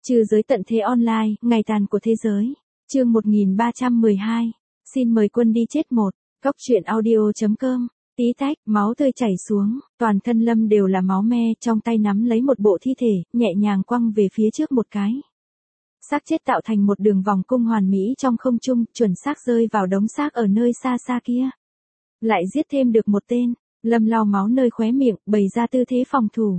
Trừ giới tận thế online, ngày tàn của thế giới. Chương 1312. Xin mời quân đi chết một. Góc truyện audio.com. Tí tách, máu tươi chảy xuống, toàn thân Lâm đều là máu me, trong tay nắm lấy một bộ thi thể, nhẹ nhàng quăng về phía trước một cái. Xác chết tạo thành một đường vòng cung hoàn mỹ trong không trung, chuẩn xác rơi vào đống xác ở nơi xa xa kia. Lại giết thêm được một tên, Lâm lau máu nơi khóe miệng, bày ra tư thế phòng thủ.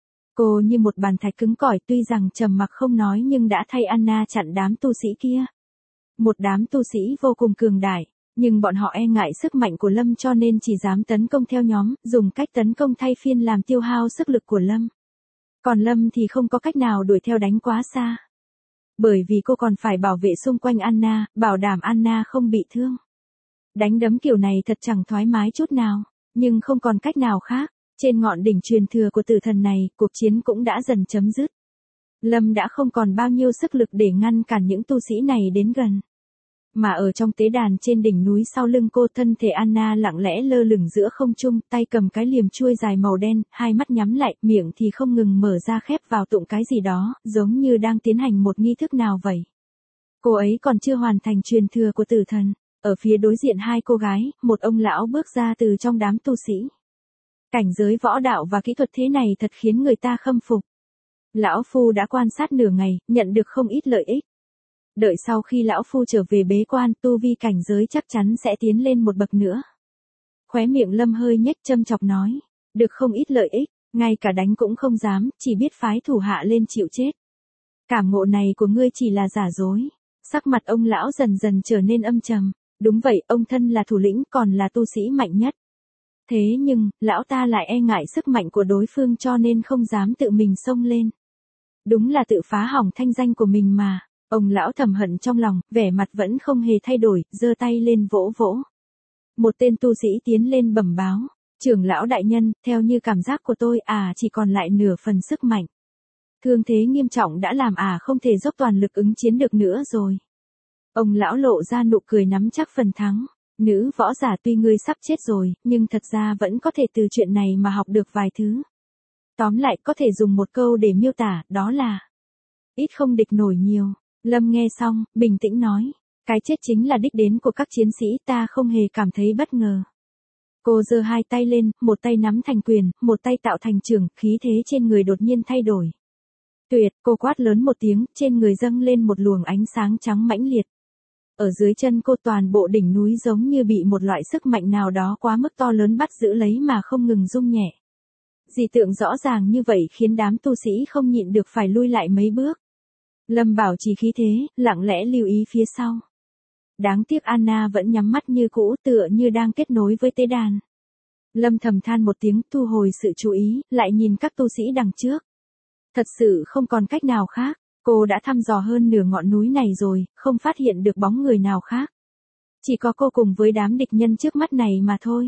Cô như một bàn thạch cứng cỏi, tuy rằng trầm mặc không nói nhưng đã thay Anna chặn đám tu sĩ kia. Một đám tu sĩ vô cùng cường đại, nhưng bọn họ e ngại sức mạnh của Lâm cho nên chỉ dám tấn công theo nhóm, dùng cách tấn công thay phiên làm tiêu hao sức lực của Lâm. Còn Lâm thì không có cách nào đuổi theo đánh quá xa. Bởi vì cô còn phải bảo vệ xung quanh Anna, bảo đảm Anna không bị thương. Đánh đấm kiểu này thật chẳng thoải mái chút nào, nhưng không còn cách nào khác. Trên ngọn đỉnh truyền thừa của tử thần này, cuộc chiến cũng đã dần chấm dứt. Lâm đã không còn bao nhiêu sức lực để ngăn cản những tu sĩ này đến gần. Mà ở trong tế đàn trên đỉnh núi sau lưng cô, thân thể Anna lặng lẽ lơ lửng giữa không trung, tay cầm cái liềm chuôi dài màu đen, hai mắt nhắm lại, miệng thì không ngừng mở ra khép vào tụng cái gì đó, giống như đang tiến hành một nghi thức nào vậy. Cô ấy còn chưa hoàn thành truyền thừa của tử thần. Ở phía đối diện hai cô gái, một ông lão bước ra từ trong đám tu sĩ. Cảnh giới võ đạo và kỹ thuật thế này thật khiến người ta khâm phục. Lão Phu đã quan sát nửa ngày, nhận được không ít lợi ích. Đợi sau khi Lão Phu trở về bế quan, tu vi cảnh giới chắc chắn sẽ tiến lên một bậc nữa. Khóe miệng Lâm hơi nhếch châm chọc nói, được không ít lợi ích, ngay cả đánh cũng không dám, chỉ biết phái thủ hạ lên chịu chết. Cảm ngộ này của ngươi chỉ là giả dối. Sắc mặt ông lão dần dần trở nên âm trầm. Đúng vậy, ông thân là thủ lĩnh còn là tu sĩ mạnh nhất. Thế nhưng, lão ta lại e ngại sức mạnh của đối phương cho nên không dám tự mình xông lên. Đúng là tự phá hỏng thanh danh của mình mà. Ông lão thầm hận trong lòng, vẻ mặt vẫn không hề thay đổi, giơ tay lên vỗ vỗ. Một tên tu sĩ tiến lên bẩm báo, trưởng lão đại nhân, theo như cảm giác của tôi, chỉ còn lại nửa phần sức mạnh. Thương thế nghiêm trọng đã làm không thể dốc toàn lực ứng chiến được nữa rồi. Ông lão lộ ra nụ cười nắm chắc phần thắng. Nữ võ giả, tuy ngươi sắp chết rồi, nhưng thật ra vẫn có thể từ chuyện này mà học được vài thứ. Tóm lại có thể dùng một câu để miêu tả, đó là ít không địch nổi nhiều. Lâm nghe xong, bình tĩnh nói, cái chết chính là đích đến của các chiến sĩ, ta không hề cảm thấy bất ngờ. Cô giơ hai tay lên, một tay nắm thành quyền, một tay tạo thành chưởng, khí thế trên người đột nhiên thay đổi. Tuyệt, cô quát lớn một tiếng, trên người dâng lên một luồng ánh sáng trắng mãnh liệt. Ở dưới chân cô toàn bộ đỉnh núi giống như bị một loại sức mạnh nào đó quá mức to lớn bắt giữ lấy mà không ngừng rung nhẹ. Dị tượng rõ ràng như vậy khiến đám tu sĩ không nhịn được phải lui lại mấy bước. Lâm bảo trì khí thế, lặng lẽ lưu ý phía sau. Đáng tiếc Anna vẫn nhắm mắt như cũ, tựa như đang kết nối với tế đàn. Lâm thầm than một tiếng, thu hồi sự chú ý, lại nhìn các tu sĩ đằng trước. Thật sự không còn cách nào khác. Cô đã thăm dò hơn nửa ngọn núi này rồi, không phát hiện được bóng người nào khác. Chỉ có cô cùng với đám địch nhân trước mắt này mà thôi.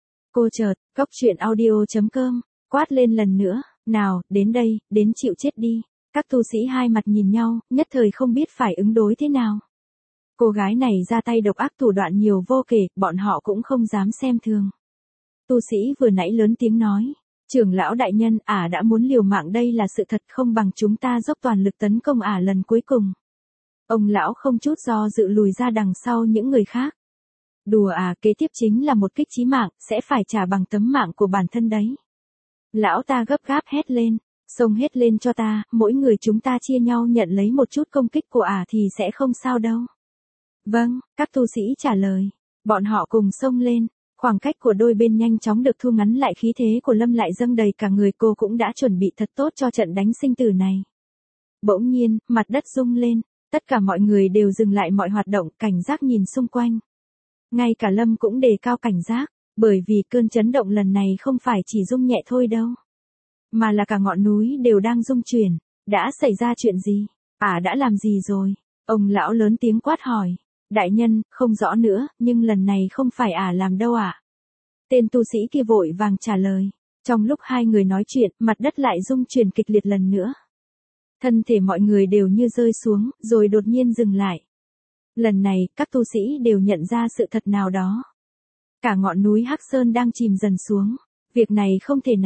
Cô chợt, góc truyện audio.com, quát lên lần nữa, nào, đến đây, đến chịu chết đi. Các tu sĩ hai mặt nhìn nhau, nhất thời không biết phải ứng đối thế nào. Cô gái này ra tay độc ác thủ đoạn nhiều vô kể, bọn họ cũng không dám xem thường. Tu sĩ vừa nãy lớn tiếng nói. Trưởng lão đại nhân, đã muốn liều mạng, đây là sự thật, không bằng chúng ta dốc toàn lực tấn công lần cuối cùng. Ông lão không chút do dự lùi ra đằng sau những người khác. Đùa kế tiếp chính là một kích chí mạng, sẽ phải trả bằng tấm mạng của bản thân đấy. Lão ta gấp gáp hét lên, xông hết lên cho ta, mỗi người chúng ta chia nhau nhận lấy một chút công kích của thì sẽ không sao đâu. Vâng, các tu sĩ trả lời. Bọn họ cùng xông lên. Khoảng cách của đôi bên nhanh chóng được thu ngắn lại, khí thế của Lâm lại dâng đầy cả người, cô cũng đã chuẩn bị thật tốt cho trận đánh sinh tử này. Bỗng nhiên, mặt đất rung lên, tất cả mọi người đều dừng lại mọi hoạt động, cảnh giác nhìn xung quanh. Ngay cả Lâm cũng đề cao cảnh giác, bởi vì cơn chấn động lần này không phải chỉ rung nhẹ thôi đâu. Mà là cả ngọn núi đều đang rung chuyển. Đã xảy ra chuyện gì? Đã làm gì rồi? Ông lão lớn tiếng quát hỏi. Đại nhân, không rõ nữa, nhưng lần này không phải làm đâu Tên tu sĩ kia vội vàng trả lời. Trong lúc hai người nói chuyện, mặt đất lại rung chuyển kịch liệt lần nữa. Thân thể mọi người đều như rơi xuống, rồi đột nhiên dừng lại. Lần này, các tu sĩ đều nhận ra sự thật nào đó. Cả ngọn núi Hắc Sơn đang chìm dần xuống. Việc này không thể nào.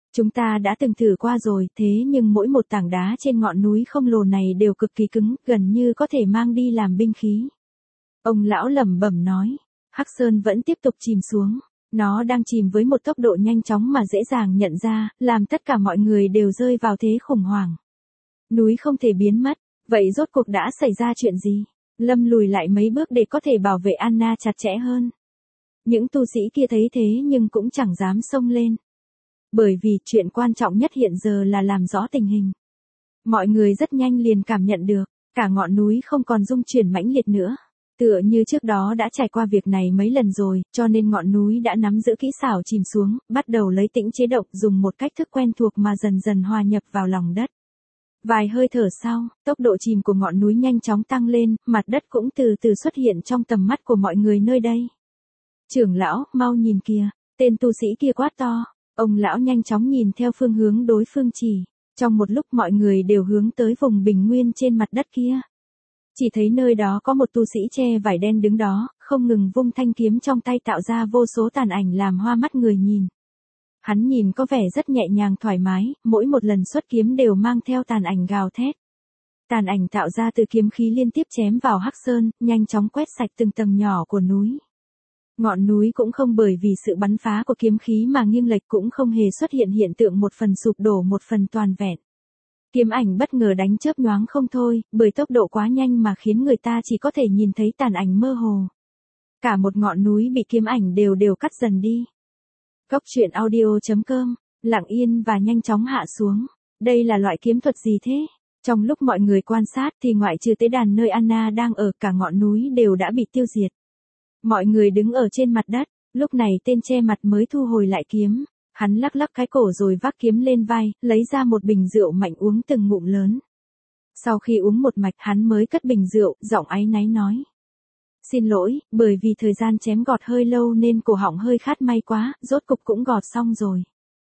Chúng ta đã từng thử qua rồi, thế nhưng mỗi một tảng đá trên ngọn núi không lồ này đều cực kỳ cứng, gần như có thể mang đi làm binh khí. Ông lão lẩm bẩm nói, Hắc Sơn vẫn tiếp tục chìm xuống. Nó đang chìm với một tốc độ nhanh chóng mà dễ dàng nhận ra, làm tất cả mọi người đều rơi vào thế khủng hoảng. Núi không thể biến mất, vậy rốt cuộc đã xảy ra chuyện gì? Lâm lùi lại mấy bước để có thể bảo vệ Anna chặt chẽ hơn. Những tu sĩ kia thấy thế nhưng cũng chẳng dám xông lên. Bởi vì chuyện quan trọng nhất hiện giờ là làm rõ tình hình. Mọi người rất nhanh liền cảm nhận được, cả ngọn núi không còn rung chuyển mãnh liệt nữa. Tựa như trước đó đã trải qua việc này mấy lần rồi, cho nên ngọn núi đã nắm giữ kỹ xảo chìm xuống, bắt đầu lấy tĩnh chế động dùng một cách thức quen thuộc mà dần dần hòa nhập vào lòng đất. Vài hơi thở sau, tốc độ chìm của ngọn núi nhanh chóng tăng lên, mặt đất cũng từ từ xuất hiện trong tầm mắt của mọi người nơi đây. Trưởng lão, mau nhìn kìa, tên tu sĩ kia quát to. Ông lão nhanh chóng nhìn theo phương hướng đối phương chỉ. Trong một lúc mọi người đều hướng tới vùng bình nguyên trên mặt đất kia. Chỉ thấy nơi đó có một tu sĩ che vải đen đứng đó, không ngừng vung thanh kiếm trong tay tạo ra vô số tàn ảnh làm hoa mắt người nhìn. Hắn nhìn có vẻ rất nhẹ nhàng thoải mái, mỗi một lần xuất kiếm đều mang theo tàn ảnh gào thét. Tàn ảnh tạo ra từ kiếm khí liên tiếp chém vào Hắc Sơn, nhanh chóng quét sạch từng tầng nhỏ của núi. Ngọn núi cũng không bởi vì sự bắn phá của kiếm khí mà nghiêng lệch, cũng không hề xuất hiện hiện tượng một phần sụp đổ một phần toàn vẹn. Kiếm ảnh bất ngờ đánh chớp nhoáng không thôi, bởi tốc độ quá nhanh mà khiến người ta chỉ có thể nhìn thấy tàn ảnh mơ hồ. Cả một ngọn núi bị kiếm ảnh đều cắt dần đi. Góc truyện audio.com, lặng yên và nhanh chóng hạ xuống. Đây là loại kiếm thuật gì thế? Trong lúc mọi người quan sát thì ngoại trừ tế đàn nơi Anna đang ở, cả ngọn núi đều đã bị tiêu diệt. Mọi người đứng ở trên mặt đất, lúc này tên che mặt mới thu hồi lại kiếm. Hắn lắc lắc cái cổ rồi vác kiếm lên vai, lấy ra một bình rượu mạnh uống từng ngụm lớn. Sau khi uống một mạch hắn mới cất bình rượu, giọng áy náy nói. Xin lỗi, bởi vì thời gian chém gọt hơi lâu nên cổ họng hơi khát, may quá, rốt cục cũng gọt xong rồi.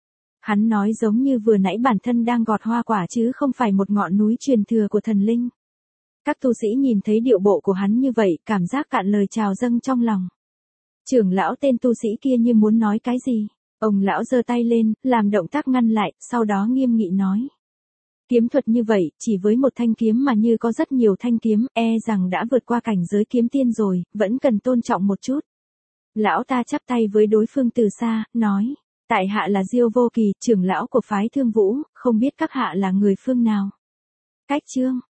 Hắn nói giống như vừa nãy bản thân đang gọt hoa quả chứ không phải một ngọn núi truyền thừa của thần linh. Các tu sĩ nhìn thấy điệu bộ của hắn như vậy, cảm giác cạn lời trào dâng trong lòng. Trưởng lão tên tu sĩ kia như muốn nói cái gì. Ông lão giơ tay lên, làm động tác ngăn lại, sau đó nghiêm nghị nói. Kiếm thuật như vậy, chỉ với một thanh kiếm mà như có rất nhiều thanh kiếm, rằng đã vượt qua cảnh giới kiếm tiên rồi, vẫn cần tôn trọng một chút. Lão ta chắp tay với đối phương từ xa, nói. Tại hạ là Diêu Vô Kỳ, trưởng lão của phái Thương Vũ, không biết các hạ là người phương nào. Cách chương.